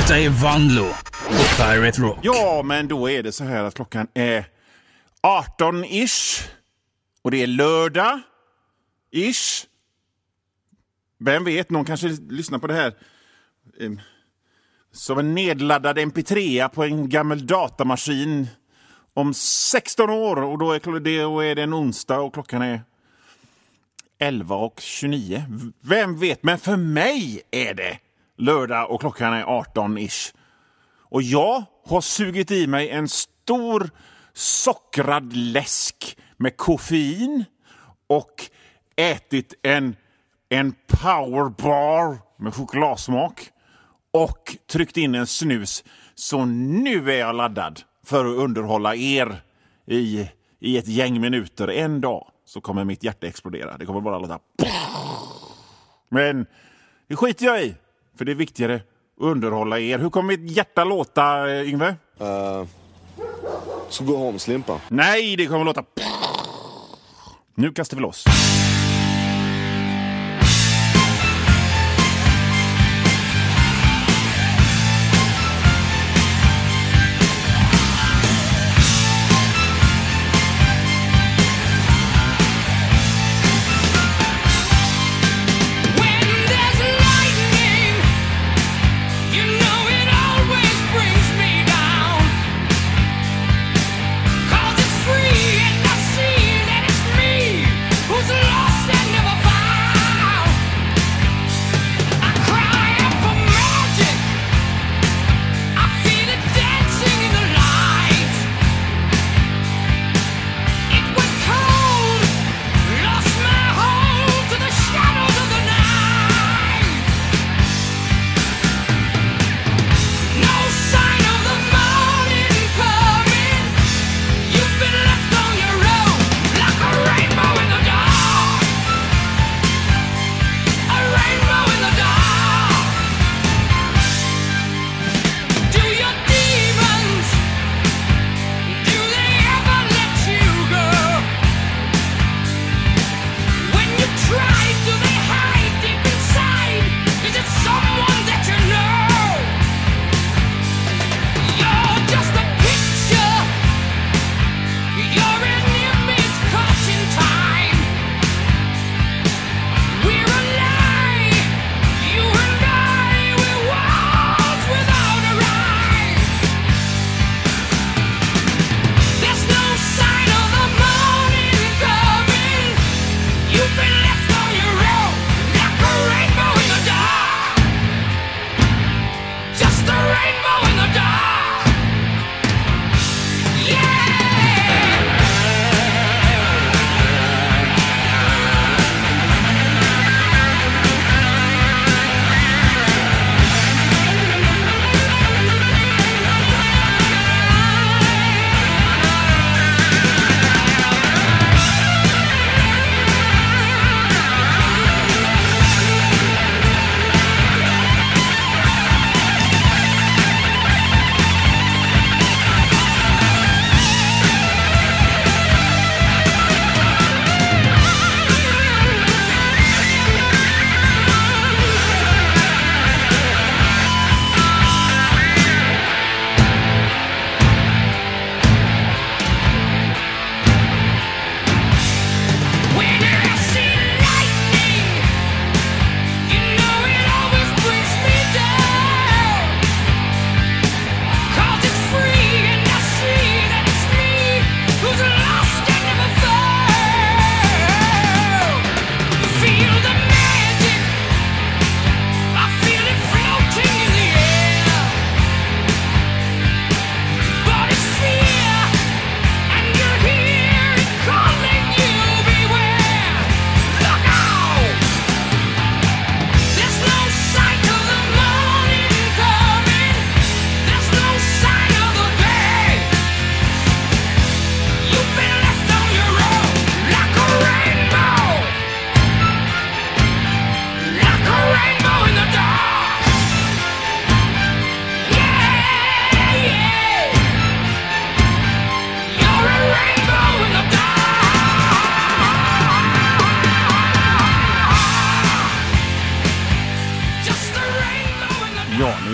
Detta är Vanlo på Pirate Rock. Ja, men då är det så här att klockan är 18-ish. Och det är lördag-ish. Vem vet, någon kanske lyssnar på det här som en nedladdad MP3 på en gammal datamaskin om 16 år. Och då är det en onsdag och klockan är 11:29. Vem vet, men för mig är det lördag och klockan är 18-ish. Och jag har sugit i mig en stor sockrad läsk med koffein och ätit en powerbar med chokladsmak och tryckt in en snus. Så nu är jag laddad för att underhålla er i ett gäng minuter. En dag så kommer mitt hjärta explodera. Det kommer bara låta. Men det skiter jag i, för det är viktigare att underhålla er. Hur kommer mitt hjärta låta, Yngve? Så gå hem, Slimpa. Nej, det kommer låta. Nu kastar vi loss.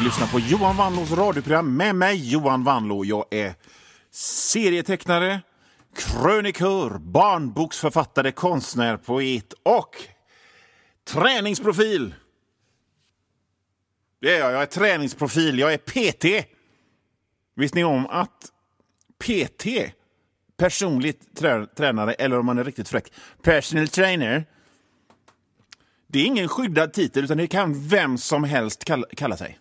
lyssnar på Johan Wanlås radioprogram med mig, Johan Wanlå. Jag är serietecknare, krönikör, barnboksförfattare, konstnär, poet och träningsprofil. Det är jag är träningsprofil, jag är PT. Visste ni om att PT, personligt tränare, eller om man är riktigt fräck, personal trainer, det är ingen skyddad titel utan det kan vem som helst kalla sig.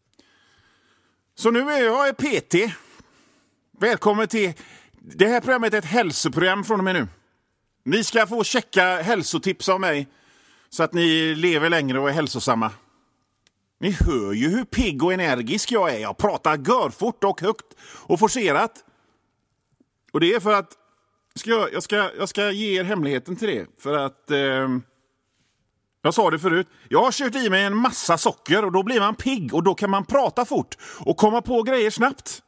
Så nu är jag PT. Välkommen till det här programmet, är ett hälsoprogram från och med nu. Ni ska få checka hälsotips av mig så att ni lever längre och är hälsosamma. Ni hör ju hur pigg och energisk jag är. Jag pratar görfort och högt och forcerat. Och det är för att jag ska ge er hemligheten till det. För att jag sa det förut. Jag har kört i mig en massa socker och då blir man pigg och då kan man prata fort och komma på grejer snabbt.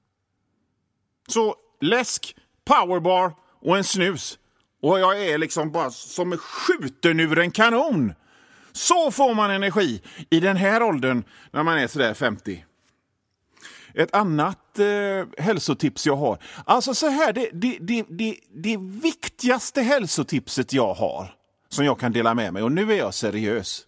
Så läsk, powerbar och en snus. Och jag är liksom bara som skjuten ur en kanon. Så får man energi i den här åldern när man är sådär 50. Ett annat hälsotips jag har. Alltså så här, det viktigaste hälsotipset jag har som jag kan dela med mig, och nu är jag seriös.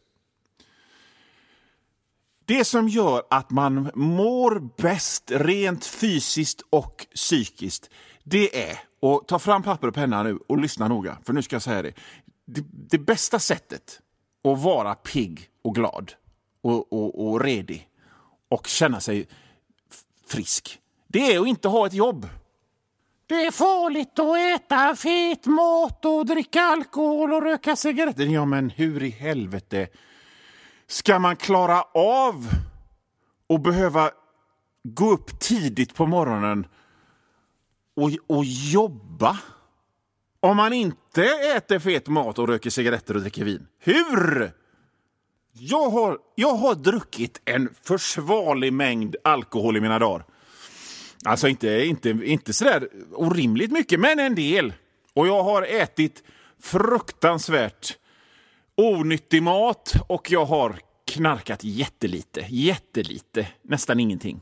Det som gör att man mår bäst rent fysiskt och psykiskt, det är, och ta fram papper och penna nu och lyssna noga, för nu ska jag säga det. Det bästa sättet att vara pigg och glad och redig och känna sig frisk, det är att inte ha ett jobb. Det är farligt att äta fet mat och dricka alkohol och röka cigaretter. Ja, men hur i helvete ska man klara av och behöva gå upp tidigt på morgonen och jobba om man inte äter fet mat och röker cigaretter och dricker vin? Hur? Jag har druckit en försvarlig mängd alkohol i mina dagar. Alltså inte sådär orimligt mycket, men en del. Och jag har ätit fruktansvärt onyttig mat och jag har knarkat jättelite, nästan ingenting.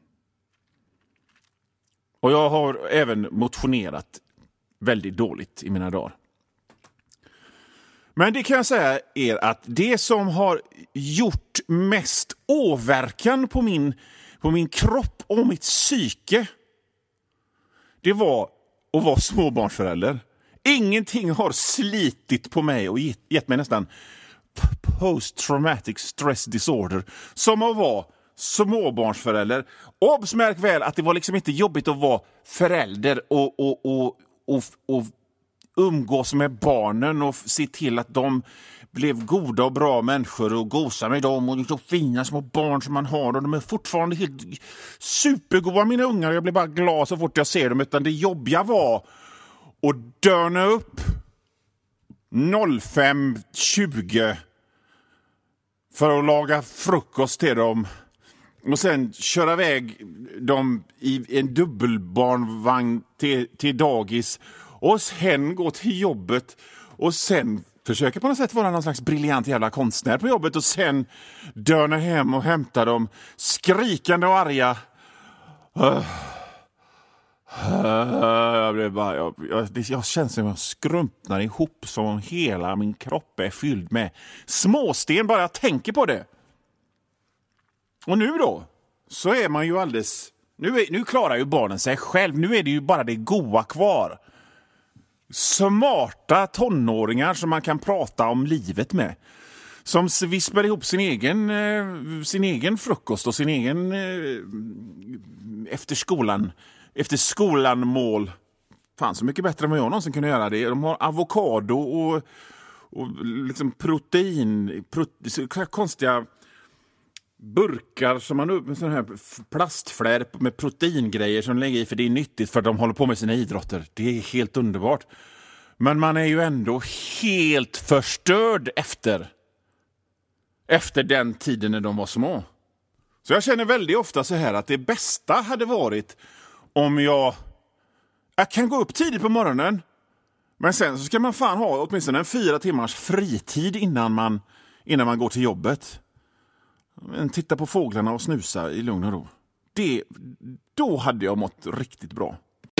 Och jag har även motionerat väldigt dåligt i mina dagar. Men det kan jag säga er att det som har gjort mest åverkan på min kropp och mitt psyke, det var att vara småbarnsförälder. Ingenting har slitit på mig och gett mig nästan post-traumatic stress disorder som att vara småbarnsförälder. Obsmärk väl att det var liksom inte jobbigt att vara förälder och umgås med barnen och se till att de blev goda och bra människor och gosa med dem och så fina små barn som man har, och de är fortfarande helt supergoda, mina ungar. Jag blir bara glad så fort jag ser dem, utan det jobbiga var att dörna upp 05:20 för att laga frukost till dem och sen köra iväg dem i en dubbelbarnvagn till dagis och sen gå till jobbet och sen försöka på något sätt vara någon slags briljant jävla konstnär på jobbet och sen dörna hem och hämta dem skrikande och arga. Jag känner som jag skrumpnar ihop, som hela min kropp är fylld med småsten bara jag tänker på det. Och nu då så är man ju alldeles... Nu klarar ju barnen sig själv. Nu är det ju bara det goa kvar. Smarta tonåringar som man kan prata om livet med. Som vispar ihop sin egen frukost och sin egen efter skolan mål. Fan, så mycket bättre än vad jag någonsin kunde göra det. De har avokado och liksom protein, konstiga burkar som man upp med sån här plastflärp med proteingrejer som lägger i, för det är nyttigt för att de håller på med sina idrotter. Det är helt underbart. Men man är ju ändå helt förstörd efter den tiden när de var små. Så jag känner väldigt ofta så här att det bästa hade varit om jag kan gå upp tidigt på morgonen, men sen så ska man fan ha åtminstone en 4 timmars fritid innan man går till jobbet. titta på fåglarna och snusa i lugn och ro. Då hade jag mått riktigt bra.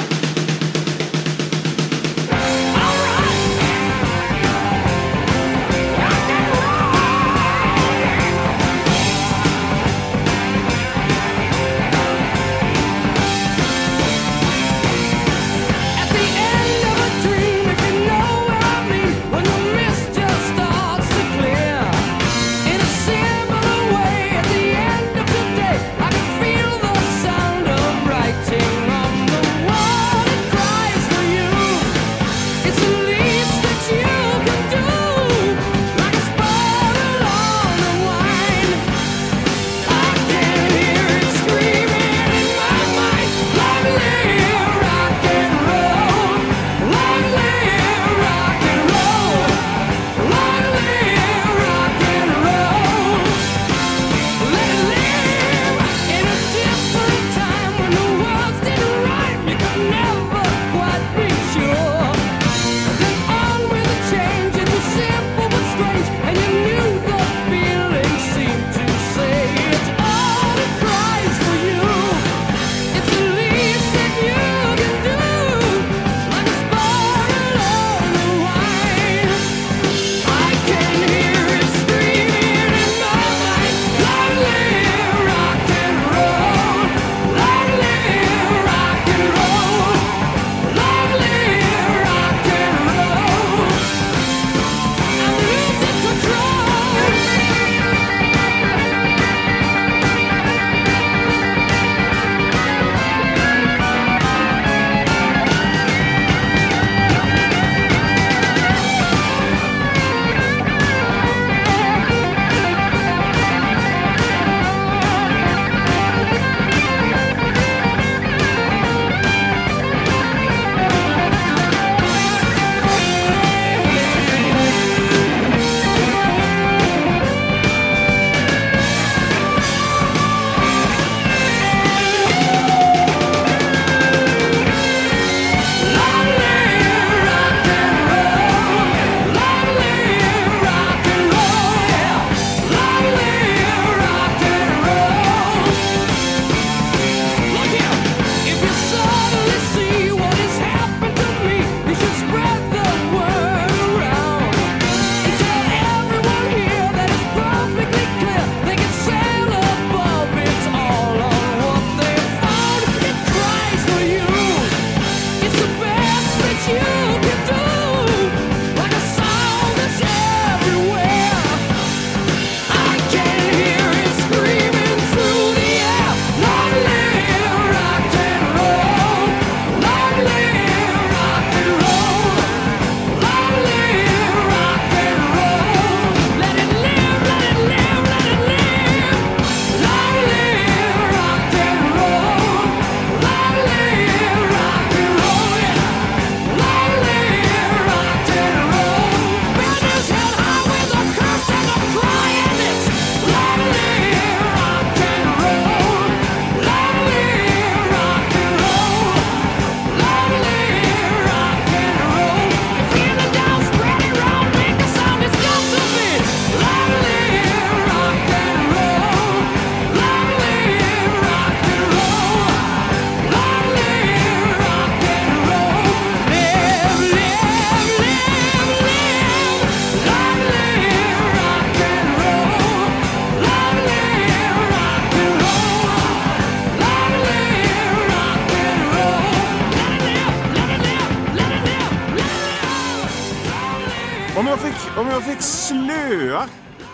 Om jag fick slöa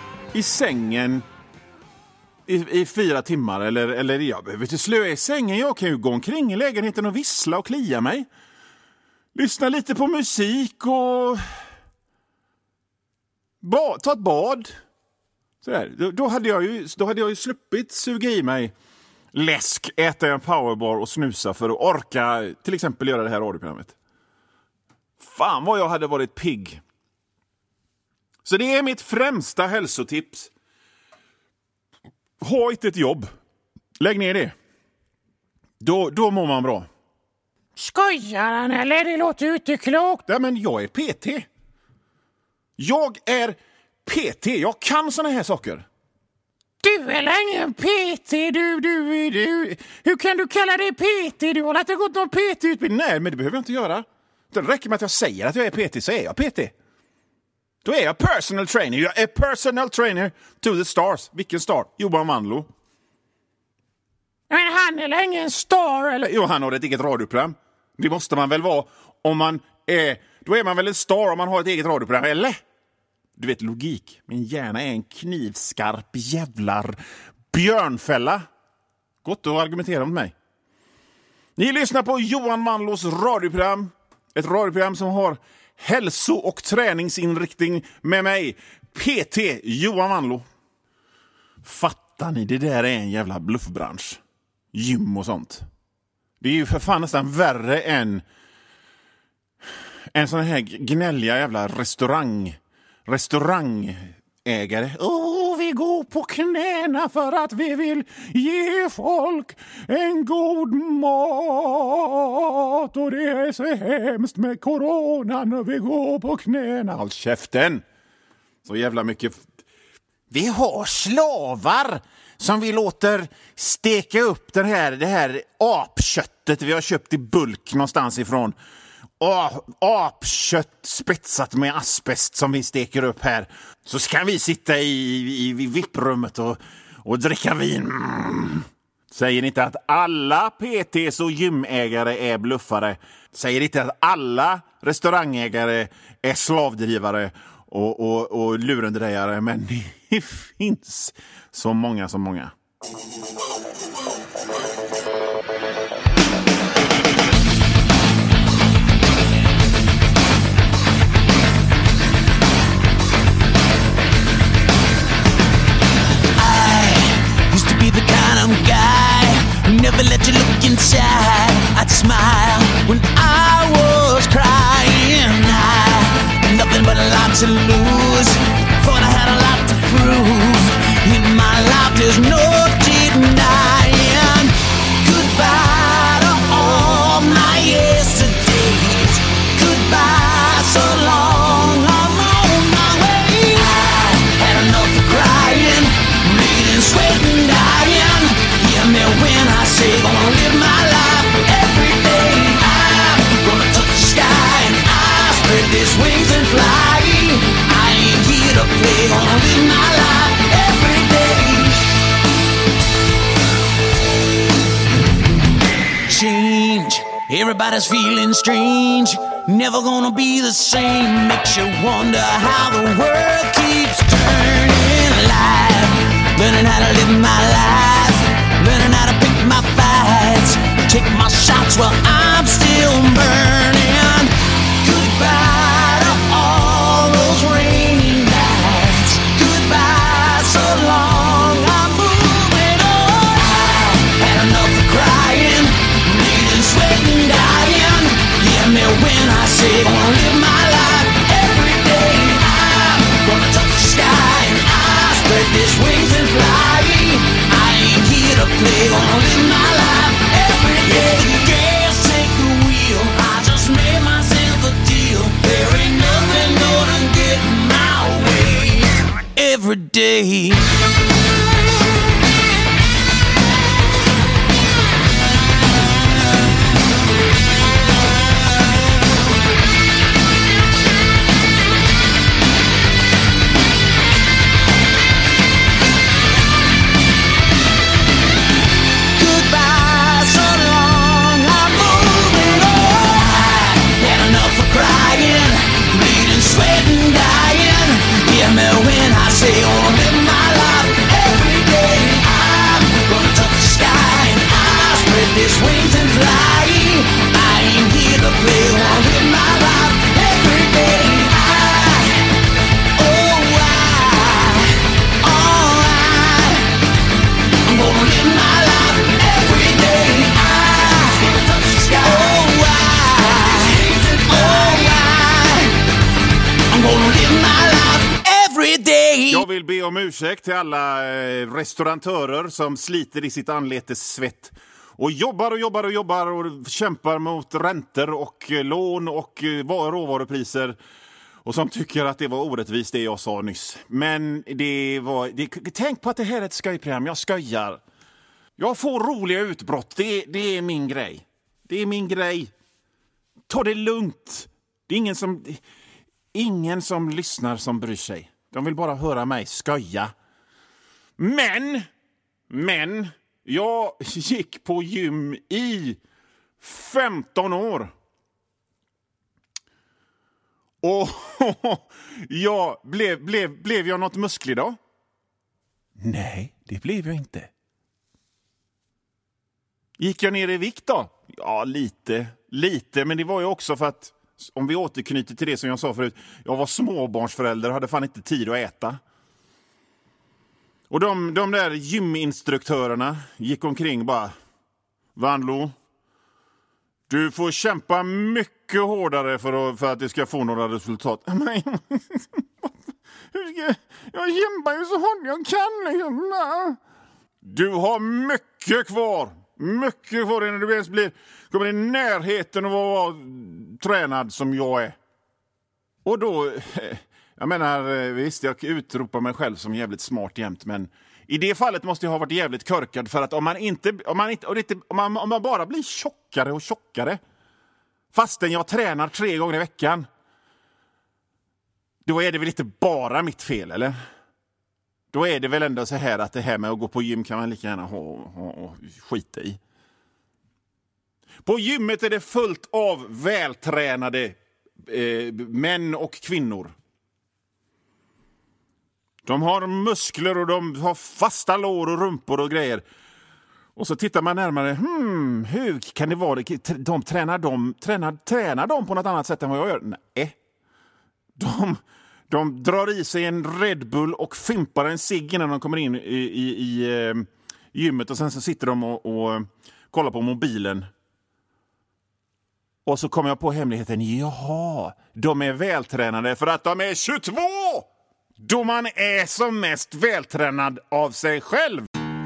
i sängen i 4 timmar eller jag behöver inte slöa i sängen. Jag kan ju gå omkring i lägenheten och vissla och klia mig. Lyssna lite på musik och ta ett bad. Sådär. Då hade jag ju sluppit suga i mig läsk, äta en powerbar och snusa för att orka till exempel göra det här radioprogrammet. Fan vad jag hade varit pigg. Så det är mitt främsta hälsotips. Ha inte ett jobb. Lägg ner det. Då mår man bra. Skojar han eller? Det låter ju inte klokt. Ja, men jag är PT. Jag är PT. Jag kan såna här saker. Du är väl ingen PT, du. Hur kan du kalla dig PT? Du har inte gått någon PT-utbildning. Nej, men det behöver jag inte göra. Det räcker med att jag säger att jag är PT, så är jag PT. Då är jag personal trainer. Jag är personal trainer to the stars. Vilken star? Johan Wanlo. Men han är länge en star, eller? Jo, han har ett eget radioprogram. Det måste man väl vara om man är... Då är man väl en star om man har ett eget radioprogram, eller? Du vet, logik. Min hjärna är en knivskarp jävlar björnfälla. Gott att argumentera mot mig. Ni lyssnar på Johan Wanlos radioprogram. Ett radioprogram som har hälso- och träningsinriktning med mig, PT Johan Wanlo. Fattar ni, det där är en jävla bluffbransch. Gym och sånt. Det är ju för fan nästan värre än en sån här gnälliga jävla restaurangägare. Vi går på knäna för att vi vill ge folk en god mat. Och det är så hemskt med corona när vi går på knäna. Håll käften! Så jävla mycket... Vi har slavar som vi låter steka upp det här apköttet vi har köpt i bulk någonstans ifrån. Apkött spetsat med asbest som vi steker upp här. Så ska vi sitta i VIP-rummet och dricka vin. Säger inte att alla PTs och gymägare är bluffare. Säger inte att alla restaurangägare är slavdrivare och lurendrejare. Men det finns så många. Never let you look inside. I'd smile when I was crying. I nothing but a lot to lose. Thought I had a lot to prove. In my life there's no denying. Goodbye to all my yesterdays. Goodbye so long, I'm on my way. I had enough of crying, bleeding, sweating, dying. Hear me when I say gonna live my life every day. I'm gonna touch the sky and I spread these wings and fly. I ain't here to play, gonna live my life every day. Change, everybody's feeling strange. Never gonna be the same. Makes you wonder how the world keeps turning. Alive, learning how to live my life, learning how to pick my fights, take my shots while I'm still burning. Goodbye to all those rainy nights. Goodbye so long, I'm moving on. I had enough of crying, bleeding, sweating, dying. Hear me when I say gonna live my life every day. I'm gonna touch the sky and I spread these wings and fly. I ain't here to play, gonna live my life every day. Gas, take the wheel, I just made myself a deal. There ain't nothing gonna get in my way every day. Say, oh, live my life every day. I'm gonna touch the sky and I spread these wings and fly. I ain't here to play, gonna live my life every day. I'm gonna live my life every day. I'm gonna touch the sky. I'm gonna live my life every day. Jag vill be om ursäkt till alla restauratörer som sliter i sitt anletes svett och jobbar och kämpar mot räntor och lån och råvarupriser Och som tycker att det var orättvist det jag sa nyss. Men tänk på att det här är ett skojprogram. Jag skojar. Jag får roliga utbrott. Det är min grej. Det är min grej. Ta det lugnt. Det är ingen som lyssnar som bryr sig. De vill bara höra mig skoja. Men jag gick på gym i 15 år. Och jag blev jag något musklig då? Nej, det blev jag inte. Gick jag ner i vikt då? Ja, lite, men det var ju också för att, om vi återknyter till det som jag sa förut, jag var småbarnsförälder och hade fan inte tid att äta. Och de där gyminstruktörerna gick omkring bara, Vanlo, du får kämpa mycket hårdare för att det ska få några resultat. Men jag kämpar ju så hårt jag kan. Liksom. Du har mycket kvar. Mycket kvar innan du ens kommer i närheten av att vara tränad som jag är. Och då, jag menar, visst, jag utropar mig själv som jävligt smart jämt, men i det fallet måste jag ha varit jävligt körkad, för att om man bara blir tjockare och tjockare fastän jag tränar 3 gånger i veckan, då är det väl inte bara mitt fel, eller? Då är det väl ändå så här att det här med att gå på gym kan man lika gärna ha skita i. På gymmet är det fullt av vältränade män och kvinnor. De har muskler och de har fasta lår och rumpor och grejer. Och så tittar man närmare. Hur kan det vara? Tränar de på något annat sätt än vad jag gör? Nej. De drar i sig en Red Bull och fimpar en cigg innan de kommer in i gymmet. Och sen så sitter de och kollar på mobilen. Och så kommer jag på hemligheten. Jaha, de är vältränade för att de är 22! Då man är som mest vältränad av sig själv.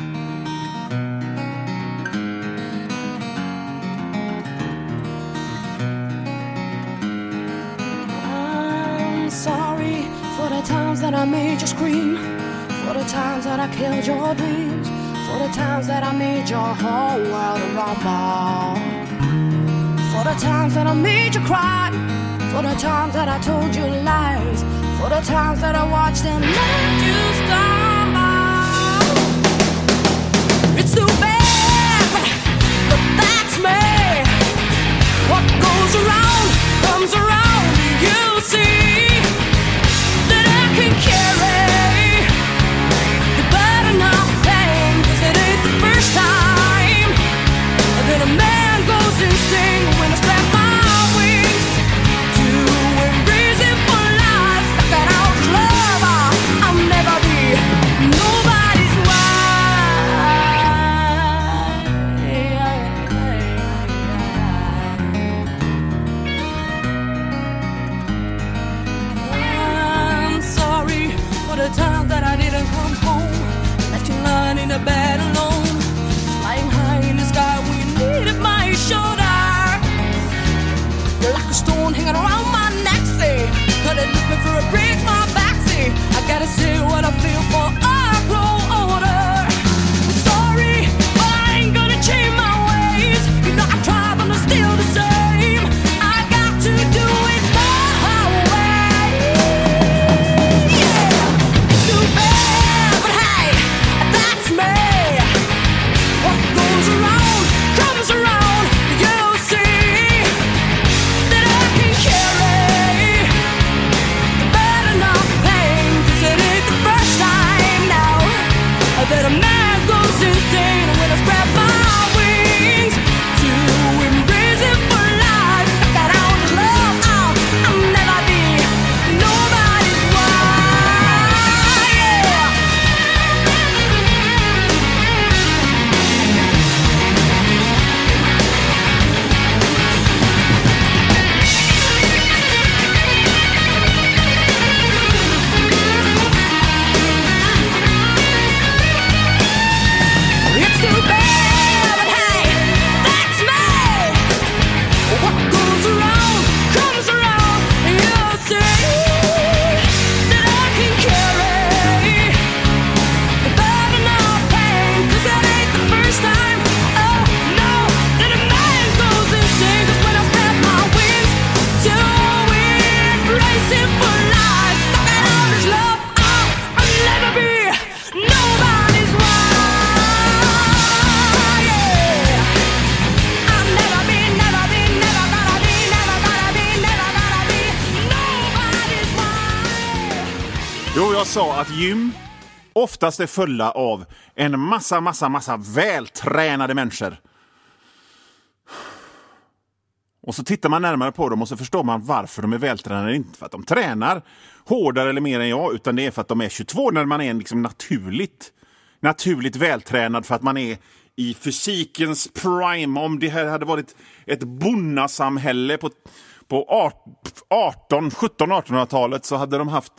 I'm sorry for the times that I made you scream, for the times that I killed your dreams, for the times that I made your whole world rumble, for the times that I made you cry, for the times that I told you lies, for the times that I watched and let you stumble. It's too bad, but that's me. What goes around comes around. You see that I can carry the burden of pain, 'cause it ain't the first time that a man goes insane when I spread my wings to a reason for life. That out lover I'll never be. Jo, jag sa att gym oftast är fulla av en massa vältränade människor. Och så tittar man närmare på dem och så förstår man varför de är vältränade. Inte för att de tränar hårdare eller mer än jag, utan det är för att de är 22 när man är liksom naturligt vältränad, för att man är i fysikens prime. Om det här hade varit ett bonnasamhälle på 1700-1800-talet så hade de haft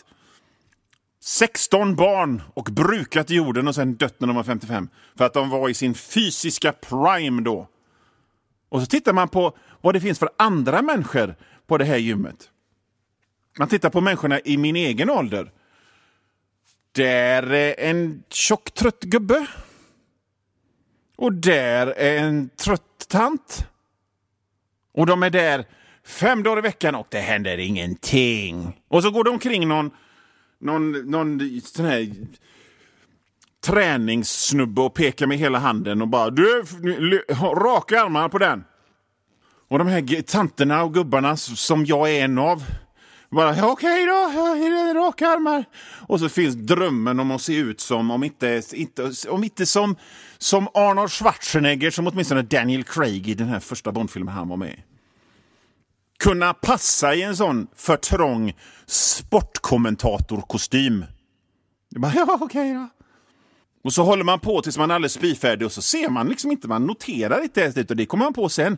16 barn och brukat jorden och sen dött när de var 55. För att de var i sin fysiska prime då. Och så tittar man på vad det finns för andra människor på det här gymmet. Man tittar på människorna i min egen ålder. Där är en tjock trött gubbe. Och där är en trött tant. Och de är där 5 dagar i veckan och det händer ingenting. Och så går de omkring någon sån här träningssnubbe och pekar med hela handen och bara du, raka armar på den. Och de här tanterna och gubbarna som jag är en av bara okej då, raka armar. Och så finns drömmen om att se ut som om inte som Arnold Schwarzenegger, som åtminstone Daniel Craig i den här första Bondfilmen han var med. Kunna passa i en sån för trång sportkommentatorkostym. Bara, okej då. Och så håller man på tills man är alldeles spyfärdig och så ser man liksom inte, man noterar inte ens det, och det kommer man på sen.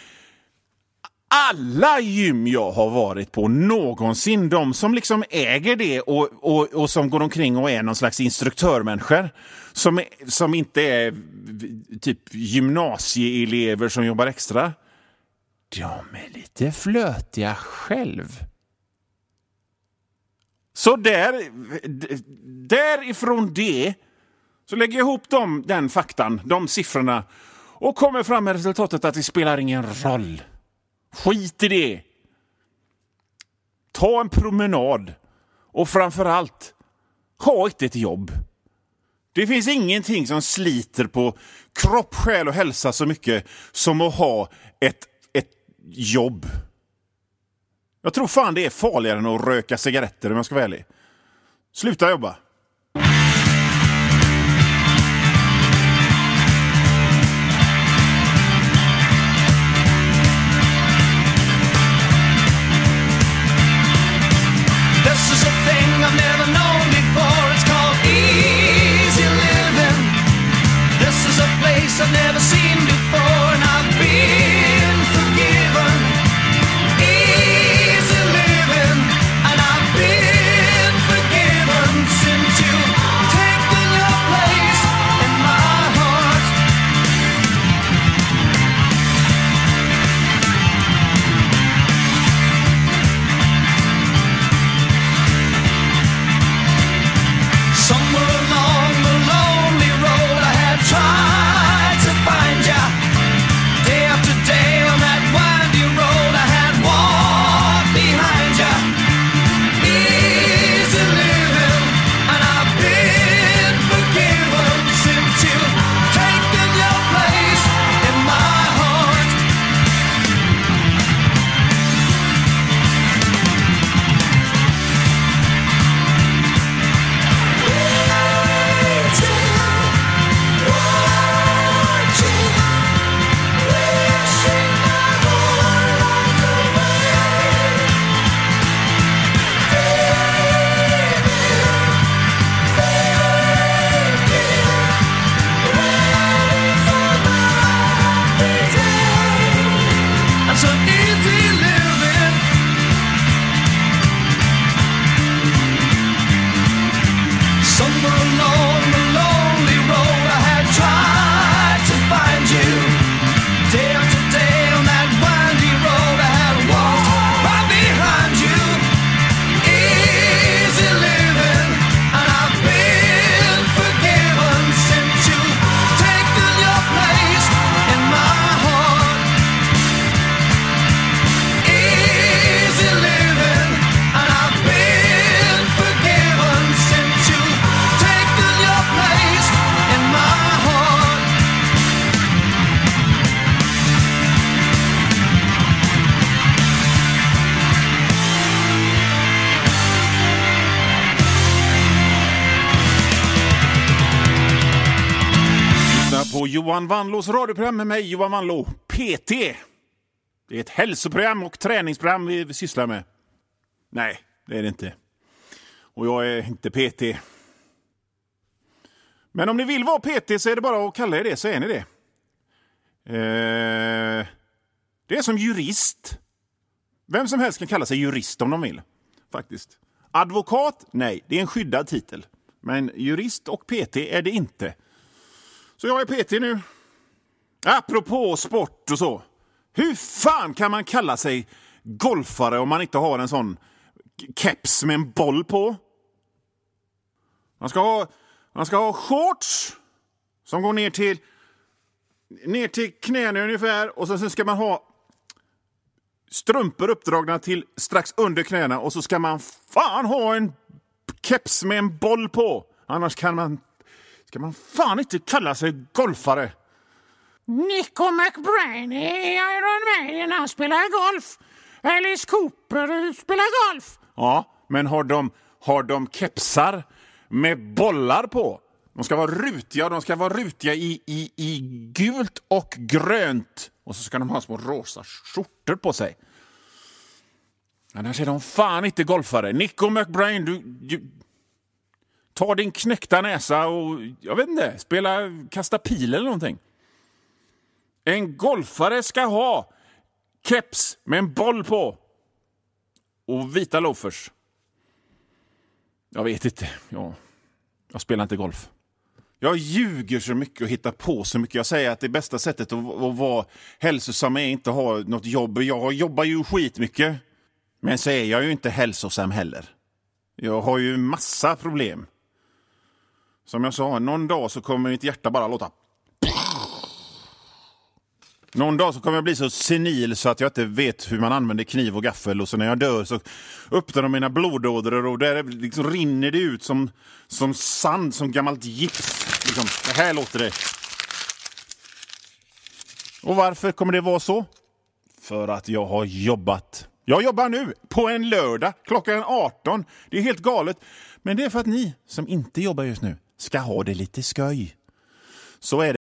Alla gym jag har varit på någonsin, de som liksom äger det och som går omkring och är någon slags instruktörmänniskor som inte är typ gymnasieelever som jobbar extra, de är lite flötiga själv. Så därifrån det så lägger jag ihop den faktan, de siffrorna, och kommer fram med resultatet att det spelar ingen roll. Skit i det. Ta en promenad. Och framförallt, ha inte ett jobb. Det finns ingenting som sliter på kropp, själ och hälsa så mycket som att ha ett jobb. Jag tror fan det är farligare än att röka cigaretter, om jag ska vara ärlig. Sluta jobba. This is a thing I've never known before. It's called easy living. This is a place I've never seen before, and I've been forgiven. Easy living, and I've been forgiven since Johan Wanlås radioprogram med mig, Johan Wanlå, PT. Det är ett hälsoprogram och träningsprogram vi sysslar med. Nej, det är det inte. Och jag är inte PT. Men om ni vill vara PT så är det bara att kalla er det, så är ni det. Det är som jurist. Vem som helst kan kalla sig jurist om de vill, faktiskt. Advokat? Nej, det är en skyddad titel. Men jurist och PT är det inte. Så jag är PT nu. Apropå sport och så. Hur fan kan man kalla sig golfare om man inte har en sån keps med en boll på? Man ska ha shorts som går ner till knäna ungefär. Och så ska man ha strumpor uppdragna till strax under knäna. Och så ska man fan ha en keps med en boll på. Annars ska man fan inte kalla sig golfare. Nico McBrain i Iron Maiden, han spelar golf. Alice Cooper spelar golf. Ja, men har de kepsar med bollar på? De ska vara rutiga i gult och grönt. Och så ska de ha små rosa skjortor på sig. Annars är de fan inte golfare. Nico McBrain, du ta din knäckta näsa och, jag vet inte, kasta pil eller någonting. En golfare ska ha keps med en boll på. Och vita loafers. Jag vet inte. Jag spelar inte golf. Jag ljuger så mycket och hittar på så mycket. Jag säger att det bästa sättet att vara hälsosam är inte att ha något jobb. Jag jobbar ju skitmycket. Men så är jag ju inte hälsosam heller. Jag har ju massa problem. Som jag sa, någon dag så kommer mitt hjärta bara låta. Någon dag så kommer jag bli så senil så att jag inte vet hur man använder kniv och gaffel. Och så när jag dör så öppnar de mina blodådror och där liksom rinner det ut som sand, som gammalt gips. Liksom, det här låter det. Och varför kommer det vara så? För att jag har jobbat. Jag jobbar nu på en lördag klockan 18. Det är helt galet. Men det är för att ni som inte jobbar just nu ska ha det lite skoj. Så är det.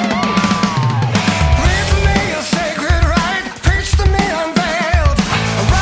Written me a sacred right, preached to me unveiled.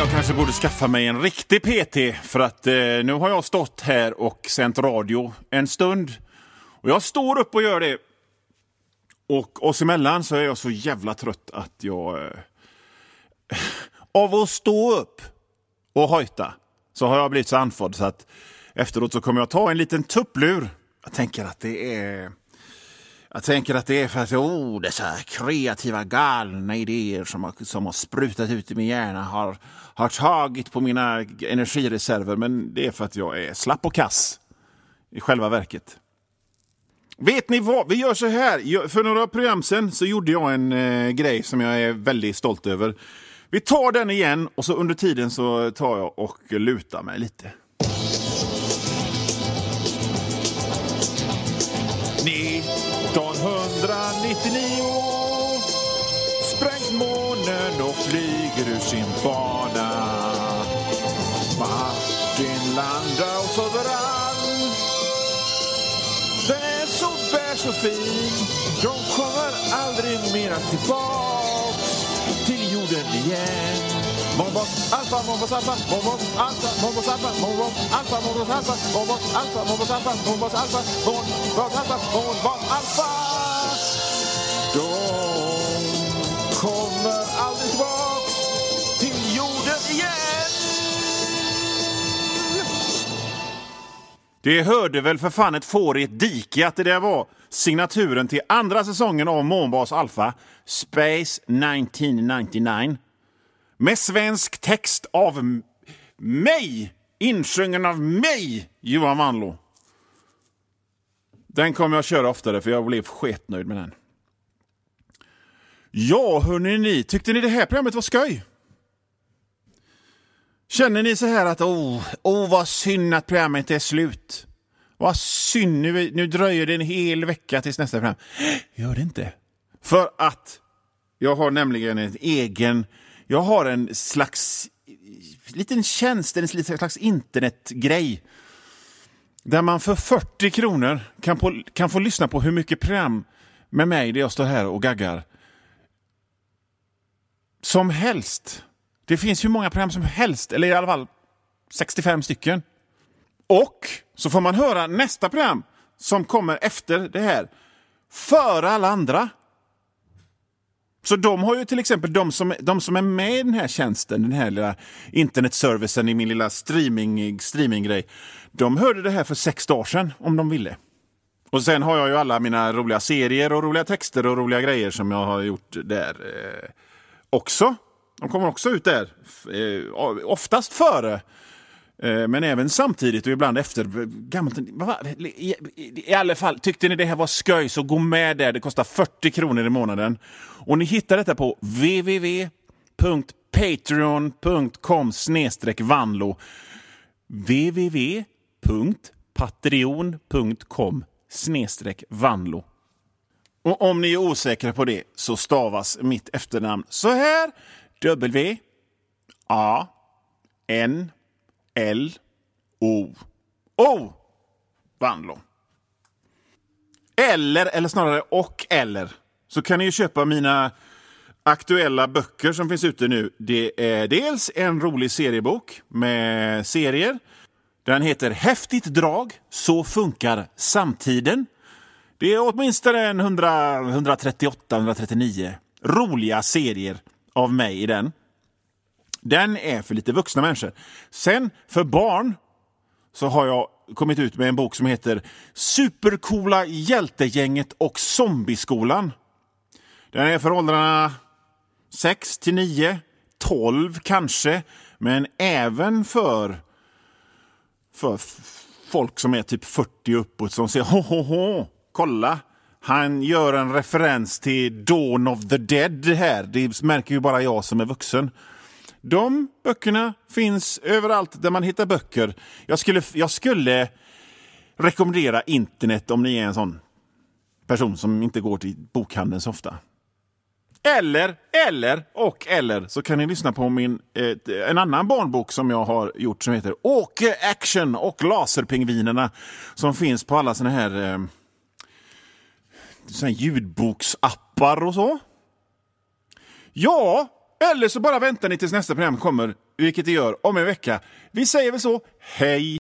jag kanske borde skaffa mig en riktig PT, för att nu har jag stått här och sänt radio en stund. Och jag står upp och gör det. Och oss emellan så är jag så jävla trött att jag... av att stå upp och hojta så har jag blivit så andfådd så att efteråt så kommer jag ta en liten tupplur. Jag tänker att det är för att dessa kreativa galna idéer som har sprutat ut i min hjärna har tagit på mina energireserver, men det är för att jag är slapp och kass i själva verket. Vet ni vad? Vi gör så här. För några program sen så gjorde jag en grej som jag är väldigt stolt över. Vi tar den igen och så under tiden så tar jag och lutar mig lite. 1999 sprängs månen och flyger ur sin bana. Martin landar och överall. Den är så bärs och fin. De kommer aldrig mera tillbaks till jorden igen. Mombos alfa, Mombos alfa, Mombos alfa, Mombos alfa, Mombos alfa, Mombos alfa, Mombos alfa, Mombos alfa, Mombos alfa, Mombos alfa, Mombos alfa. De kommer aldrig tillbaks till jorden igen. Det hörde väl för fan ett får i ett dike att det där var signaturen till andra säsongen av Mombos alfa, Space 1999. Med svensk text av mig, insjungen av mig, Johan Wanlo. Den kommer jag köra oftare för jag blev sketnöjd med den. Ja, hörni, tyckte ni det här programmet var skoj? Känner ni så här att vad synd att programmet är slut. Vad synd, nu dröjer det en hel vecka tills nästa program. Gör det inte. För att jag har nämligen jag har en slags liten tjänst, en slags internetgrej. Där man för 40 kronor kan få lyssna på hur mycket program med mig där jag står här och gaggar som helst. Det finns hur många program som helst, eller i alla fall 65 stycken. Och så får man höra nästa program som kommer efter det här före alla andra. Så de har ju till exempel de som är med i den här tjänsten, den här lilla internetservicen i min lilla streaminggrej. De hörde det här för 6 dagar sedan om de ville. Och sen har jag ju alla mina roliga serier och roliga texter och roliga grejer som jag har gjort där också. De kommer också ut där. Oftast före. Men även samtidigt och ibland efter. I alla fall, tyckte ni det här var skoj så gå med där. Det kostar 40 kronor i månaden. Och ni hittar detta på www.patreon.com/vanlo www.patreon.com/vanlo. Och om ni är osäkra på det så stavas mitt efternamn så här: W-A-N-L-O. Vanlo. Eller snarare eller. Så kan ni ju köpa mina aktuella böcker som finns ute nu. Det är dels en rolig seriebok med serier. Den heter Häftigt drag, så funkar samtiden. Det är åtminstone 138-139 roliga serier av mig i den. Den är för lite vuxna människor. Sen för barn så har jag kommit ut med en bok som heter Supercoola hjältegänget och zombieskolan. Den är för åldrarna 6 till 9, 12 kanske, men även för folk som är typ 40 uppåt som säger kolla, han gör en referens till Dawn of the Dead här. Det märker ju bara jag som är vuxen. De böckerna finns överallt där man hittar böcker. Jag skulle rekommendera internet om ni är en sån person som inte går till bokhandeln så ofta. Eller så kan ni lyssna på en annan barnbok som jag har gjort som heter Åke Action och Laserpingvinerna, som finns på alla såna här ljudboksappar och så. Ja, eller så bara väntar ni tills nästa program kommer, vilket det gör om en vecka. Vi säger väl så, hej!